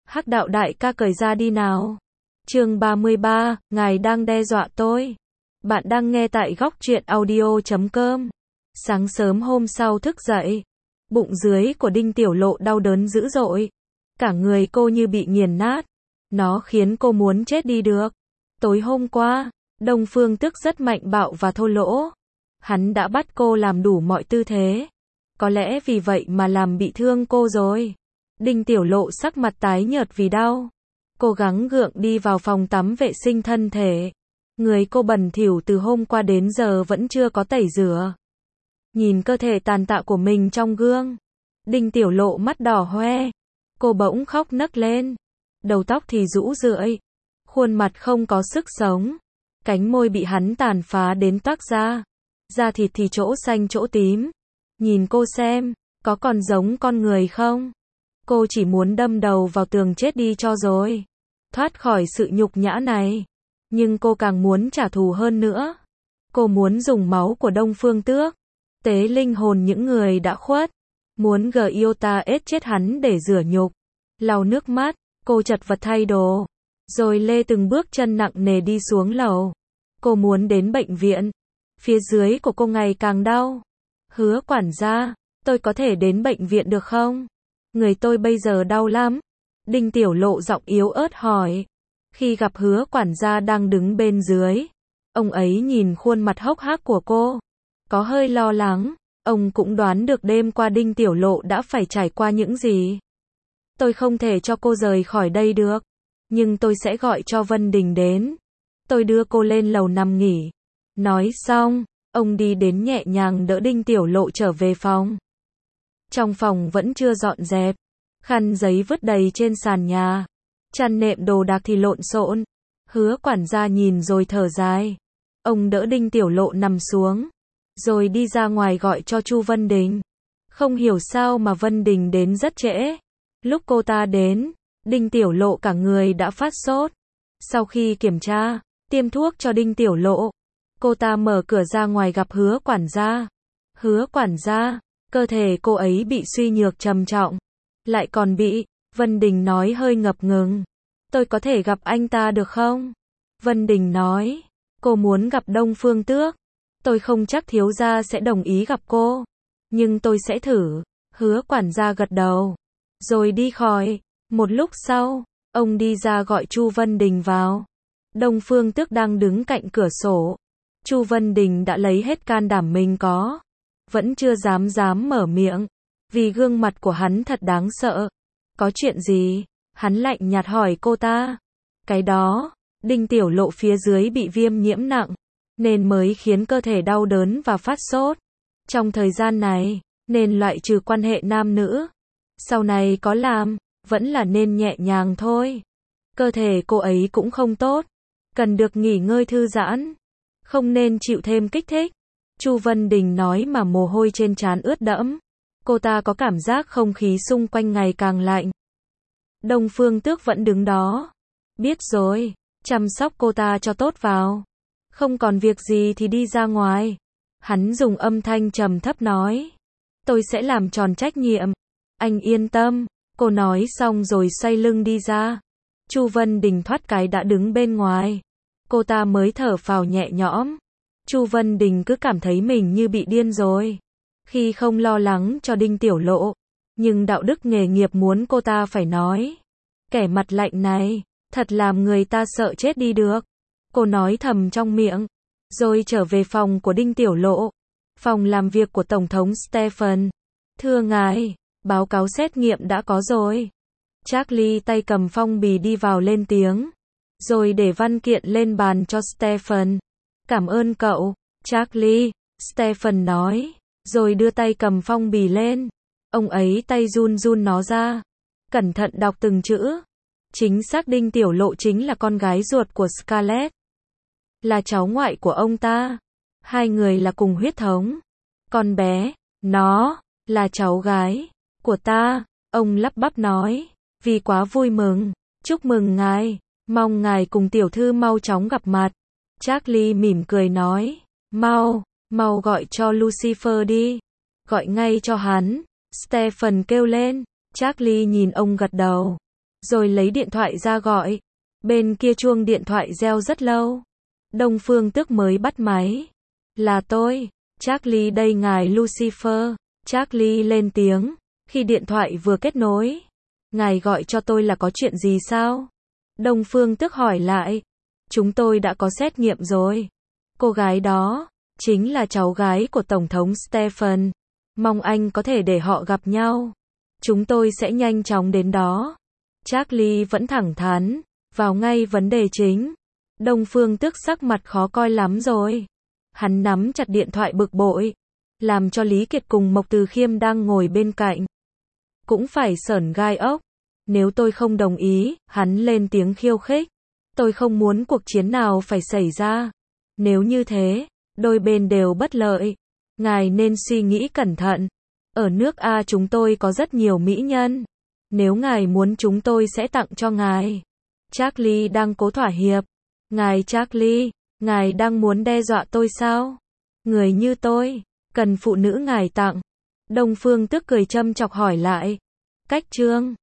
Hắc đạo đại ca cởi ra đi nào. Chương 33, ngài đang đe dọa tôi. Bạn đang nghe tại góc truyện audio.com. Sáng sớm hôm sau thức dậy, bụng dưới của Đinh Tiểu Lộ đau đớn dữ dội. Cả người cô như bị nghiền nát. Nó khiến cô muốn chết đi được. Tối hôm qua, Đông Phương Tức rất mạnh bạo và thô lỗ. Hắn đã bắt cô làm đủ mọi tư thế. Có lẽ vì vậy mà làm bị thương cô rồi. Đinh Tiểu Lộ sắc mặt tái nhợt vì đau. Cố gắng gượng đi vào phòng tắm vệ sinh thân thể. Người cô bẩn thỉu từ hôm qua đến giờ vẫn chưa có tẩy rửa. Nhìn cơ thể tàn tạ của mình trong gương, Đinh Tiểu Lộ mắt đỏ hoe. Cô bỗng khóc nấc lên. Đầu tóc thì rũ rượi. Khuôn mặt không có sức sống. Cánh môi bị hắn tàn phá đến toác ra. Da thịt thì chỗ xanh chỗ tím. Nhìn cô xem, có còn giống con người không? Cô chỉ muốn đâm đầu vào tường chết đi cho rồi. Thoát khỏi sự nhục nhã này. Nhưng cô càng muốn trả thù hơn nữa. Cô muốn dùng máu của Đông Phương Tước tế linh hồn những người đã khuất. Muốn Giota ết chết hắn để rửa nhục. Lau nước mắt, cô chật vật thay đồ. Rồi lê từng bước chân nặng nề đi xuống lầu. Cô muốn đến bệnh viện. Phía dưới của cô ngày càng đau. Hứa quản gia, tôi có thể đến bệnh viện được không? Người tôi bây giờ đau lắm. Đinh Tiểu Lộ giọng yếu ớt hỏi. Khi gặp hứa quản gia đang đứng bên dưới, ông ấy nhìn khuôn mặt hốc hác của cô, có hơi lo lắng. Ông cũng đoán được đêm qua Đinh Tiểu Lộ đã phải trải qua những gì. Tôi không thể cho cô rời khỏi đây được. Nhưng tôi sẽ gọi cho Vân Đình đến. Tôi đưa cô lên lầu nằm nghỉ. Nói xong, ông đi đến nhẹ nhàng đỡ Đinh Tiểu Lộ trở về phòng. Trong phòng vẫn chưa dọn dẹp. Khăn giấy vứt đầy trên sàn nhà. Chăn nệm đồ đạc thì lộn xộn. Hứa quản gia nhìn rồi thở dài. Ông đỡ Đinh Tiểu Lộ nằm xuống. Rồi đi ra ngoài gọi cho Chu Vân Đình. Không hiểu sao mà Vân Đình đến rất trễ. Lúc cô ta đến, Đinh Tiểu Lộ cả người đã phát sốt. Sau khi kiểm tra, tiêm thuốc cho Đinh Tiểu Lộ, cô ta mở cửa ra ngoài gặp hứa quản gia. Hứa quản gia, cơ thể cô ấy bị suy nhược trầm trọng. Lại còn bị, Vân Đình nói hơi ngập ngừng. Tôi có thể gặp anh ta được không? Vân Đình nói, cô muốn gặp Đông Phương Tước. Tôi không chắc thiếu gia sẽ đồng ý gặp cô. Nhưng tôi sẽ thử. Hứa quản gia gật đầu. Rồi đi khỏi. Một lúc sau, ông đi ra gọi Chu Vân Đình vào. Đông Phương Tước đang đứng cạnh cửa sổ. Chu Vân Đình đã lấy hết can đảm mình có. Vẫn chưa dám mở miệng. Vì gương mặt của hắn thật đáng sợ. Có chuyện gì? Hắn lạnh nhạt hỏi cô ta. Cái đó, Đinh Tiểu Lộ phía dưới bị viêm nhiễm nặng. Nên mới khiến cơ thể đau đớn và phát sốt. Trong thời gian này, nên loại trừ quan hệ nam nữ. Sau này có làm, vẫn là nên nhẹ nhàng thôi. Cơ thể cô ấy cũng không tốt. Cần được nghỉ ngơi thư giãn. Không nên chịu thêm kích thích. Chu Vân Đình nói mà mồ hôi trên trán ướt đẫm. Cô ta có cảm giác không khí xung quanh ngày càng lạnh. Đông Phương Tước vẫn đứng đó. Biết rồi, chăm sóc cô ta cho tốt vào. Không còn việc gì thì đi ra ngoài. Hắn dùng âm thanh trầm thấp nói. Tôi sẽ làm tròn trách nhiệm. Anh yên tâm. Cô nói xong rồi xoay lưng đi ra. Chu Vân Đình thoát cái đã đứng bên ngoài. Cô ta mới thở phào nhẹ nhõm. Chu Vân Đình cứ cảm thấy mình như bị điên rồi. Khi không lo lắng cho Đinh Tiểu Lộ. Nhưng đạo đức nghề nghiệp muốn cô ta phải nói. Kẻ mặt lạnh này, thật làm người ta sợ chết đi được. Cô nói thầm trong miệng. Rồi trở về phòng của Đinh Tiểu Lộ. Phòng làm việc của Tổng thống Stephen. Thưa ngài, báo cáo xét nghiệm đã có rồi. Charlie tay cầm phong bì đi vào lên tiếng. Rồi để văn kiện lên bàn cho Stephen. Cảm ơn cậu, Charlie, Stephen nói. Rồi đưa tay cầm phong bì lên. Ông ấy tay run run nó ra. Cẩn thận đọc từng chữ. Chính xác Đinh Tiểu Lộ chính là con gái ruột của Scarlett. Là cháu ngoại của ông ta. Hai người là cùng huyết thống. Con bé, nó, là cháu gái của ta. Ông lắp bắp nói. Vì quá vui mừng. Chúc mừng ngài. Mong ngài cùng tiểu thư mau chóng gặp mặt. Charlie mỉm cười nói. Mau gọi cho Lucifer đi. Gọi ngay cho hắn. Stephen kêu lên. Charlie nhìn ông gật đầu. rồi lấy điện thoại ra gọi. Bên kia chuông điện thoại reo rất lâu. Đông Phương Tước mới bắt máy. Là tôi, Charlie đây ngài Lucifer. Charlie lên tiếng, khi điện thoại vừa kết nối. Ngài gọi cho tôi là có chuyện gì sao? Đông Phương Tước hỏi lại. Chúng tôi đã có xét nghiệm rồi. Cô gái đó, chính là cháu gái của Tổng thống Stephen. Mong anh có thể để họ gặp nhau. Chúng tôi sẽ nhanh chóng đến đó. Charlie vẫn thẳng thắn, vào ngay vấn đề chính. Đông Phương Tước sắc mặt khó coi lắm rồi. Hắn nắm chặt điện thoại bực bội, làm cho Lý Kiệt cùng Mộc Từ Khiêm đang ngồi bên cạnh cũng phải sởn gai ốc. Nếu tôi không đồng ý, hắn lên tiếng khiêu khích. Tôi không muốn cuộc chiến nào phải xảy ra. Nếu như thế, đôi bên đều bất lợi. Ngài nên suy nghĩ cẩn thận. Ở nước A chúng tôi có rất nhiều mỹ nhân. Nếu ngài muốn chúng tôi sẽ tặng cho ngài. Charlie đang cố thỏa hiệp. Ngài Charlie, ngài đang muốn đe dọa tôi sao? Người như tôi, cần phụ nữ ngài tặng. Đông Phương Tước cười châm chọc hỏi lại. Cách trương.